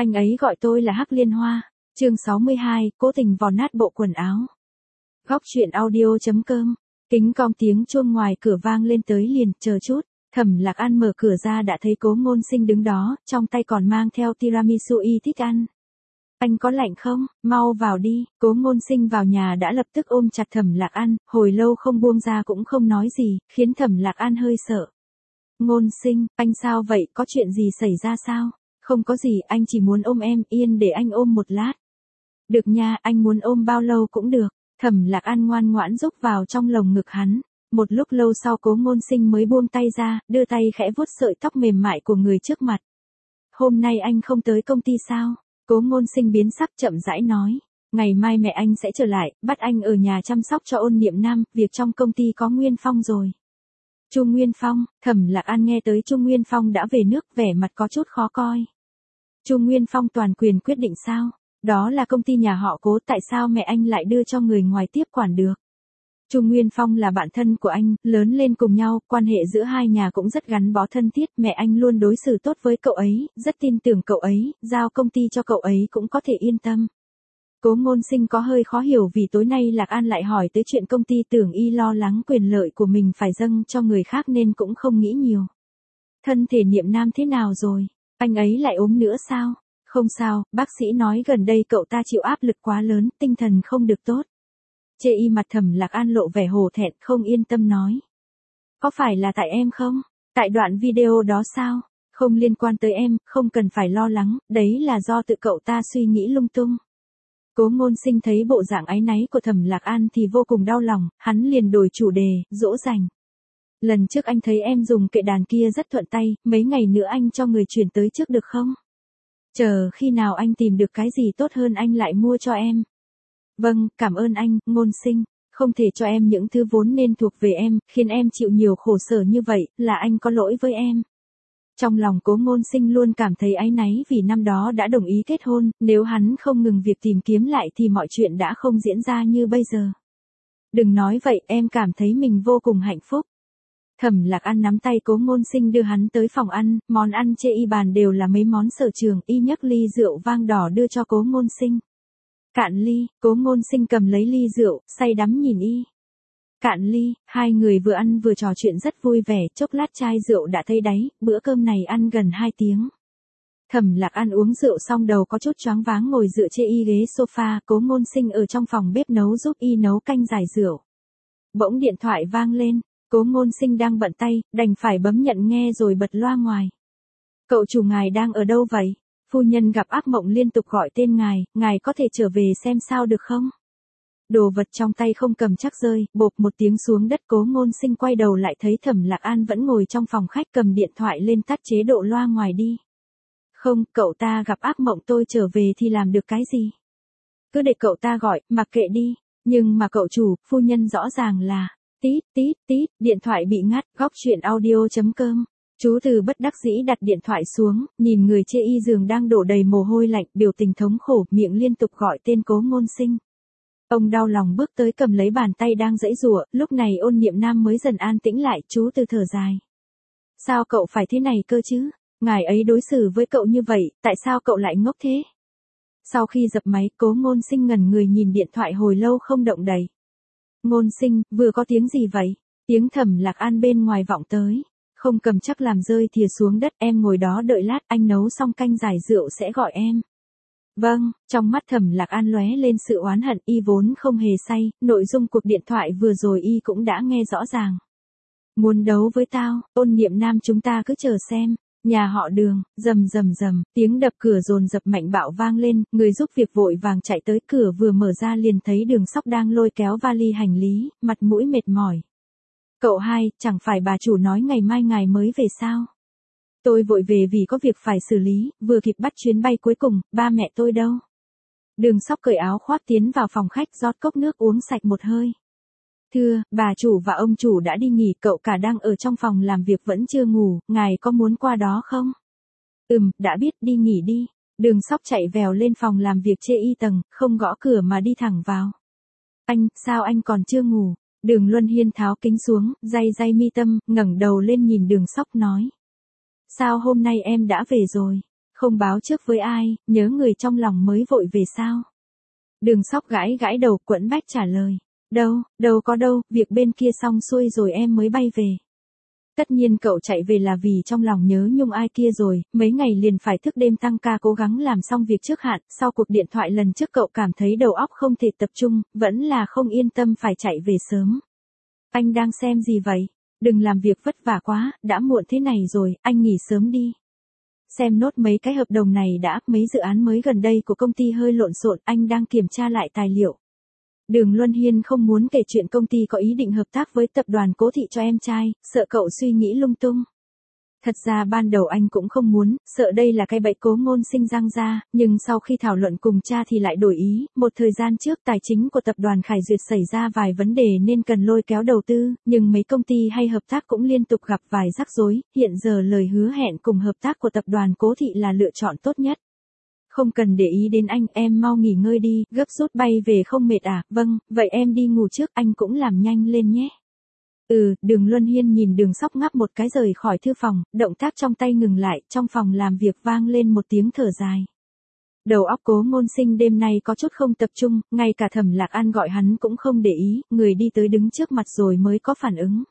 Anh ấy gọi tôi là Hắc Liên Hoa. Chương 62, cố tình vò nát bộ quần áo. Góc truyện audio.com. Kính cong tiếng chuông ngoài cửa vang lên tới liền, chờ chút. Thẩm Lạc An mở cửa ra đã thấy Cố Ngôn Sinh đứng đó, trong tay còn mang theo tiramisu y thích ăn. Anh có lạnh không? Mau vào đi. Cố Ngôn Sinh vào nhà đã lập tức ôm chặt Thẩm Lạc An, hồi lâu không buông ra cũng không nói gì, khiến Thẩm Lạc An hơi sợ. Ngôn Sinh, anh sao vậy, có chuyện gì xảy ra sao? Không có gì, anh chỉ muốn ôm em, yên để anh ôm một lát. Được nha, anh muốn ôm bao lâu cũng được. Thẩm Lạc An ngoan ngoãn rúc vào trong lồng ngực hắn. Một lúc lâu sau Cố Ngôn Sinh mới buông tay ra, đưa tay khẽ vuốt sợi tóc mềm mại của người trước mặt. Hôm nay anh không tới công ty sao? Cố Ngôn Sinh biến sắc chậm rãi nói. Ngày mai mẹ anh sẽ trở lại, bắt anh ở nhà chăm sóc cho Ôn Niệm Nam, việc trong công ty có Nguyên Phong rồi. Chu Nguyên Phong, Thẩm Lạc An nghe tới Chu Nguyên Phong đã về nước, vẻ mặt có chút khó coi. Chu Nguyên Phong toàn quyền quyết định sao? Đó là công ty nhà họ Cố, tại sao mẹ anh lại đưa cho người ngoài tiếp quản được? Chu Nguyên Phong là bạn thân của anh, lớn lên cùng nhau, quan hệ giữa hai nhà cũng rất gắn bó thân thiết, mẹ anh luôn đối xử tốt với cậu ấy, rất tin tưởng cậu ấy, giao công ty cho cậu ấy cũng có thể yên tâm. Cố Ngôn Sinh có hơi khó hiểu vì tối nay Lạc An lại hỏi tới chuyện công ty, tưởng y lo lắng quyền lợi của mình phải dâng cho người khác nên cũng không nghĩ nhiều. Thân thể Niệm Nam thế nào rồi? Anh ấy lại ốm nữa sao? Không sao, bác sĩ nói gần đây cậu ta chịu áp lực quá lớn, tinh thần không được tốt. Chê y mặt Thẩm Lạc An lộ vẻ hổ thẹn, không yên tâm nói. Có phải là tại em không? Tại đoạn video đó sao? Không liên quan tới em, không cần phải lo lắng, đấy là do tự cậu ta suy nghĩ lung tung. Cố Ngôn Sinh thấy bộ dạng áy náy của Thẩm Lạc An thì vô cùng đau lòng, hắn liền đổi chủ đề, dỗ dành. Lần trước anh thấy em dùng kệ đàn kia rất thuận tay, mấy ngày nữa anh cho người chuyển tới trước được không? Chờ khi nào anh tìm được cái gì tốt hơn anh lại mua cho em. Vâng, cảm ơn anh, Ngôn Sinh, không thể cho em những thứ vốn nên thuộc về em, khiến em chịu nhiều khổ sở như vậy, là anh có lỗi với em. Trong lòng Cố Ngôn Sinh luôn cảm thấy áy náy vì năm đó đã đồng ý kết hôn, nếu hắn không ngừng việc tìm kiếm lại thì mọi chuyện đã không diễn ra như bây giờ. Đừng nói vậy, em cảm thấy mình vô cùng hạnh phúc. Thẩm Lạc An nắm tay Cố Ngôn Sinh đưa hắn tới phòng ăn, món ăn chê y bàn đều là mấy món sở trường, y nhấc ly rượu vang đỏ đưa cho Cố Ngôn Sinh. Cạn ly, Cố Ngôn Sinh cầm lấy ly rượu, say đắm nhìn y. Cạn ly, hai người vừa ăn vừa trò chuyện rất vui vẻ, chốc lát chai rượu đã thấy đáy, bữa cơm này ăn gần 2 tiếng. Thẩm Lạc An uống rượu xong đầu có chút choáng váng ngồi dựa trên y ghế sofa, Cố Ngôn Sinh ở trong phòng bếp nấu giúp y nấu canh giải rượu. Bỗng điện thoại vang lên, Cố Ngôn Sinh đang bận tay, đành phải bấm nhận nghe rồi bật loa ngoài. Cậu chủ ngài đang ở đâu vậy? Phu nhân gặp ác mộng liên tục gọi tên ngài có thể trở về xem sao được không? Đồ vật trong tay không cầm chắc rơi, bộp một tiếng xuống đất. Cố Ngôn Sinh quay đầu lại thấy Thẩm Lạc An vẫn ngồi trong phòng khách cầm điện thoại lên tắt chế độ loa ngoài đi. Không, cậu ta gặp ác mộng tôi trở về thì làm được cái gì? Cứ để cậu ta gọi, mặc kệ đi. Nhưng mà cậu chủ, phu nhân rõ ràng là... Tít, tít, tít, điện thoại bị ngắt, góc truyện audio.com. Chú Từ bất đắc dĩ đặt điện thoại xuống, nhìn người chê y giường đang đổ đầy mồ hôi lạnh, biểu tình thống khổ, miệng liên tục gọi tên Cố Ngôn Sinh. Ông đau lòng bước tới cầm lấy bàn tay đang giãy giụa, lúc này Ôn Niệm Nam mới dần an tĩnh lại, chú Từ thở dài. Sao cậu phải thế này cơ chứ? Ngài ấy đối xử với cậu như vậy, tại sao cậu lại ngốc thế? Sau khi dập máy, Cố Ngôn Sinh ngẩn người nhìn điện thoại hồi lâu không động đậy. Ngôn Sinh, vừa có tiếng gì vậy? Tiếng Thẩm Lạc An bên ngoài vọng tới. Không cầm chắc làm rơi thìa xuống đất, em ngồi đó đợi lát, anh nấu xong canh giải rượu sẽ gọi em. Vâng, trong mắt Thẩm Lạc An lóe lên sự oán hận, y vốn không hề say, nội dung cuộc điện thoại vừa rồi y cũng đã nghe rõ ràng. Muốn đấu với tao, Ôn Niệm Nam chúng ta cứ chờ xem. Nhà họ Đường, rầm rầm rầm, tiếng đập cửa dồn dập mạnh bạo vang lên, người giúp việc vội vàng chạy tới, cửa vừa mở ra liền thấy Đường Sóc đang lôi kéo vali hành lý, mặt mũi mệt mỏi. Cậu hai, chẳng phải bà chủ nói ngày mai ngài mới về sao? Tôi vội về vì có việc phải xử lý, vừa kịp bắt chuyến bay cuối cùng, ba mẹ tôi đâu? Đường Sóc cởi áo khoác tiến vào phòng khách rót cốc nước uống sạch một hơi. Thưa, bà chủ và ông chủ đã đi nghỉ, cậu cả đang ở trong phòng làm việc vẫn chưa ngủ, ngài có muốn qua đó không? Đã biết, đi nghỉ đi. Đường Sóc chạy vèo lên phòng làm việc trên y tầng, không gõ cửa mà đi thẳng vào. Anh, sao anh còn chưa ngủ? Đường Luân Hiên tháo kính xuống, day mi tâm, ngẩng đầu lên nhìn Đường Sóc nói. Sao hôm nay em đã về rồi? Không báo trước với ai, nhớ người trong lòng mới vội về sao? Đường Sóc gãi gãi đầu, quẫn bách trả lời. Đâu có đâu, việc bên kia xong xuôi rồi em mới bay về. Tất nhiên cậu chạy về là vì trong lòng nhớ nhung ai kia rồi, mấy ngày liền phải thức đêm tăng ca cố gắng làm xong việc trước hạn, sau cuộc điện thoại lần trước cậu cảm thấy đầu óc không thể tập trung, vẫn là không yên tâm phải chạy về sớm. Anh đang xem gì vậy? Đừng làm việc vất vả quá, đã muộn thế này rồi, anh nghỉ sớm đi. Xem nốt mấy cái hợp đồng này đã, mấy dự án mới gần đây của công ty hơi lộn xộn, anh đang kiểm tra lại tài liệu. Đường Luân Hiên không muốn kể chuyện công ty có ý định hợp tác với tập đoàn Cố Thị cho em trai, sợ cậu suy nghĩ lung tung. Thật ra ban đầu anh cũng không muốn, sợ đây là cái bẫy Cố Ngôn Sinh giăng ra, nhưng sau khi thảo luận cùng cha thì lại đổi ý, một thời gian trước tài chính của tập đoàn Khải Duyệt xảy ra vài vấn đề nên cần lôi kéo đầu tư, nhưng mấy công ty hay hợp tác cũng liên tục gặp vài rắc rối, hiện giờ lời hứa hẹn cùng hợp tác của tập đoàn Cố Thị là lựa chọn tốt nhất. Không cần để ý đến anh, em mau nghỉ ngơi đi, gấp rút bay về không mệt à, vâng, vậy em đi ngủ trước, anh cũng làm nhanh lên nhé. Đường Luân Hiên nhìn Đường Sóc ngáp một cái rời khỏi thư phòng, động tác trong tay ngừng lại, trong phòng làm việc vang lên một tiếng thở dài. Đầu óc Cố Ngôn Sinh đêm nay có chút không tập trung, ngay cả Thẩm Lạc An gọi hắn cũng không để ý, người đi tới đứng trước mặt rồi mới có phản ứng.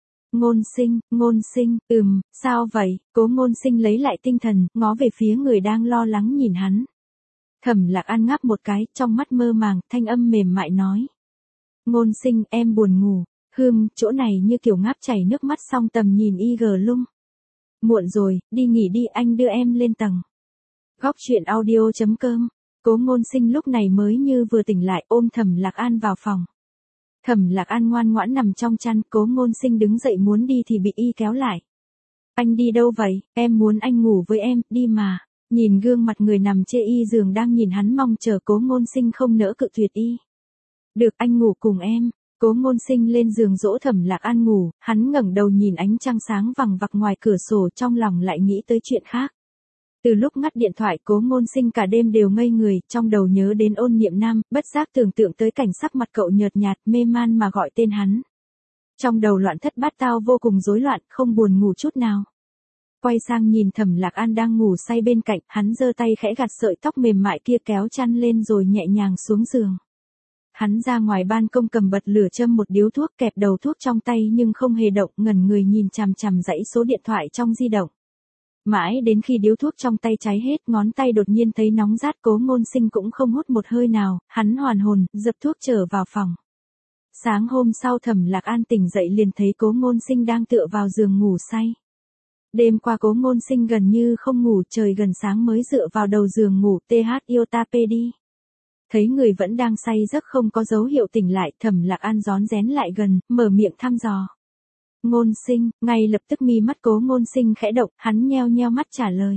Ngôn Sinh, sao vậy? Cố Ngôn Sinh lấy lại tinh thần, ngó về phía người đang lo lắng nhìn hắn. Thẩm Lạc An ngáp một cái, trong mắt mơ màng, thanh âm mềm mại nói. Ngôn Sinh, em buồn ngủ. Chỗ này như kiểu ngáp chảy nước mắt xong tầm nhìn IG lung. Muộn rồi, đi nghỉ đi, anh đưa em lên tầng. Góc truyện audio.com. Cố Ngôn Sinh lúc này mới như vừa tỉnh lại, ôm Thẩm Lạc An vào phòng. Thẩm Lạc An ngoan ngoãn nằm trong chăn, Cố Ngôn Sinh đứng dậy muốn đi thì bị y kéo lại. Anh đi đâu vậy? Em muốn anh ngủ với em, đi mà. Nhìn gương mặt người nằm chê y giường đang nhìn hắn mong chờ, Cố Ngôn Sinh không nỡ cự tuyệt y. Được, anh ngủ cùng em. Cố Ngôn Sinh lên giường dỗ Thẩm Lạc An ngủ, hắn ngẩng đầu nhìn ánh trăng sáng vằng vặc ngoài cửa sổ, trong lòng lại nghĩ tới chuyện khác. Từ lúc ngắt điện thoại, Cố Ngôn Sinh cả đêm đều ngây người, trong đầu nhớ đến Ôn Niệm Nam, bất giác tưởng tượng tới cảnh sắc mặt cậu nhợt nhạt, mê man mà gọi tên hắn. Trong đầu loạn thất bát tao vô cùng rối loạn, không buồn ngủ chút nào. Quay sang nhìn Thẩm Lạc An đang ngủ say bên cạnh, hắn giơ tay khẽ gạt sợi tóc mềm mại kia, kéo chăn lên rồi nhẹ nhàng xuống giường. Hắn ra ngoài ban công cầm bật lửa châm một điếu thuốc, kẹp đầu thuốc trong tay nhưng không hề động, ngẩn người nhìn chằm chằm dãy số điện thoại trong di động. Mãi đến khi điếu thuốc trong tay cháy hết, ngón tay đột nhiên thấy nóng rát, Cố Ngôn Sinh cũng không hút một hơi nào, hắn hoàn hồn, dập thuốc trở vào phòng. Sáng hôm sau Thẩm Lạc An tỉnh dậy liền thấy Cố Ngôn Sinh đang tựa vào giường ngủ say. Đêm qua Cố Ngôn Sinh gần như không ngủ, trời gần sáng mới dựa vào đầu giường ngủ, đi. Thấy người vẫn đang say giấc không có dấu hiệu tỉnh lại, Thẩm Lạc An rón rén lại gần, mở miệng thăm dò. Ngôn Sinh, ngay lập tức mi mắt Cố Ngôn Sinh khẽ động, hắn nheo nheo mắt trả lời.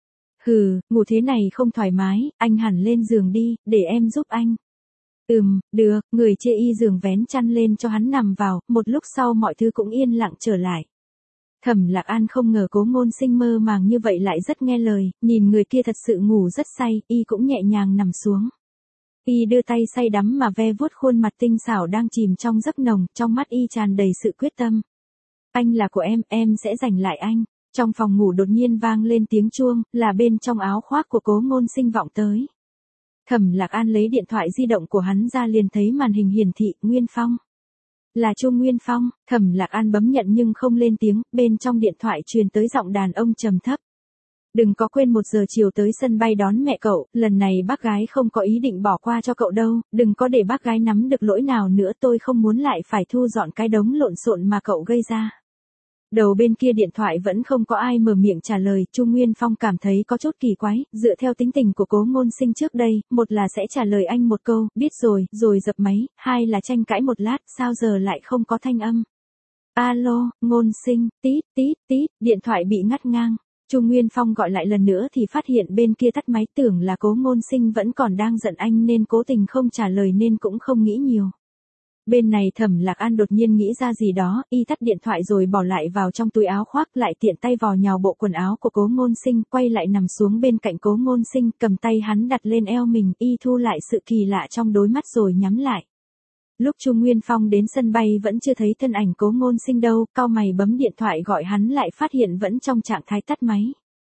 Ngủ thế này không thoải mái, anh hẳn lên giường đi, để em giúp anh. Được, người chê y giường vén chăn lên cho hắn nằm vào, một lúc sau mọi thứ cũng yên lặng trở lại. Thẩm Lạc An không ngờ Cố Ngôn Sinh mơ màng như vậy lại rất nghe lời, nhìn người kia thật sự ngủ rất say, y cũng nhẹ nhàng nằm xuống. Y đưa tay say đắm mà ve vuốt khuôn mặt tinh xảo đang chìm trong giấc nồng, trong mắt y tràn đầy sự quyết tâm. Anh là của em sẽ giành lại anh. Trong phòng ngủ đột nhiên vang lên tiếng chuông, là bên trong áo khoác của Cố Ngôn Sinh vọng tới. Thẩm Lạc An lấy điện thoại di động của hắn ra liền thấy màn hình hiển thị, Nguyên Phong. Là Chu Nguyên Phong, Thẩm Lạc An bấm nhận nhưng không lên tiếng, bên trong điện thoại truyền tới giọng đàn ông trầm thấp. Đừng có quên 1 giờ chiều tới sân bay đón mẹ cậu, lần này bác gái không có ý định bỏ qua cho cậu đâu, đừng có để bác gái nắm được lỗi nào nữa, tôi không muốn lại phải thu dọn cái đống lộn xộn mà cậu gây ra. Đầu bên kia điện thoại vẫn không có ai mở miệng trả lời, Chu Nguyên Phong cảm thấy có chút kỳ quái, dựa theo tính tình của Cố Ngôn Sinh trước đây, một là sẽ trả lời anh một câu, biết rồi dập máy, hai là tranh cãi một lát, sao giờ lại không có thanh âm. Alo, Ngôn Sinh, tít, điện thoại bị ngắt ngang. Chu Nguyên Phong gọi lại lần nữa thì phát hiện bên kia tắt máy, tưởng là Cố Ngôn Sinh vẫn còn đang giận anh nên cố tình không trả lời nên cũng không nghĩ nhiều. Bên này Thẩm Lạc An đột nhiên nghĩ ra gì đó, y tắt điện thoại rồi bỏ lại vào trong túi áo khoác, lại tiện tay vò nhào bộ quần áo của Cố Ngôn Sinh, quay lại nằm xuống bên cạnh Cố Ngôn Sinh, cầm tay hắn đặt lên eo mình, y thu lại sự kỳ lạ trong đôi mắt rồi nhắm lại. Lúc Chu Nguyên Phong đến sân bay vẫn chưa thấy thân ảnh Cố Ngôn Sinh đâu, cau mày bấm điện thoại gọi hắn lại phát hiện vẫn trong trạng thái tắt máy.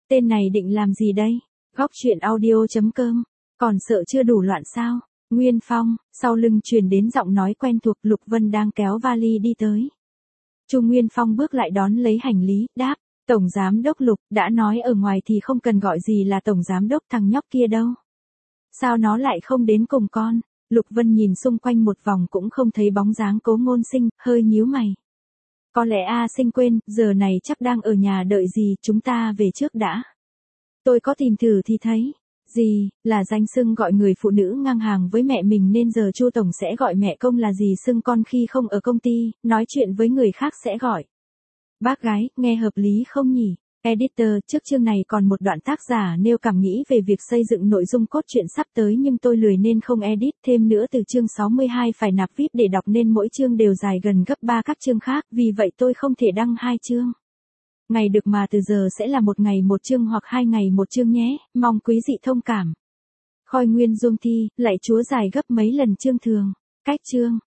Tên này định làm gì đây? Góc chuyện audio.com. Còn sợ chưa đủ loạn sao? Nguyên Phong, sau lưng truyền đến giọng nói quen thuộc. Lục Vân đang kéo vali đi tới. Chu Nguyên Phong bước lại đón lấy hành lý, đáp, Tổng Giám Đốc Lục, đã nói ở ngoài thì không cần gọi gì là Tổng Giám Đốc thằng nhóc kia đâu. Sao nó lại không đến cùng con? Lục Vân nhìn xung quanh một vòng cũng không thấy bóng dáng Cố Ngôn Sinh, hơi nhíu mày. Có lẽ A Sinh quên, giờ này chắc đang ở nhà đợi gì, chúng ta về trước đã. Tôi có tìm thử thì thấy. Gì, là danh xưng gọi người phụ nữ ngang hàng với mẹ mình nên giờ Chu Tổng sẽ gọi mẹ công là gì xưng con khi không ở công ty, nói chuyện với người khác sẽ gọi. Bác gái, nghe hợp lý không nhỉ? Editor, trước chương này còn một đoạn tác giả nêu cảm nghĩ về việc xây dựng nội dung cốt truyện sắp tới nhưng tôi lười nên không edit, thêm nữa từ chương 62 phải nạp VIP để đọc nên mỗi chương đều dài gần gấp 3 các chương khác, vì vậy tôi không thể đăng 2 chương. Ngày được mà từ giờ sẽ là một ngày một chương hoặc 2 ngày một chương nhé, mong quý dị thông cảm. Khôi Nguyên Dung Thi, lạy Chúa dài gấp mấy lần chương thường. Cách chương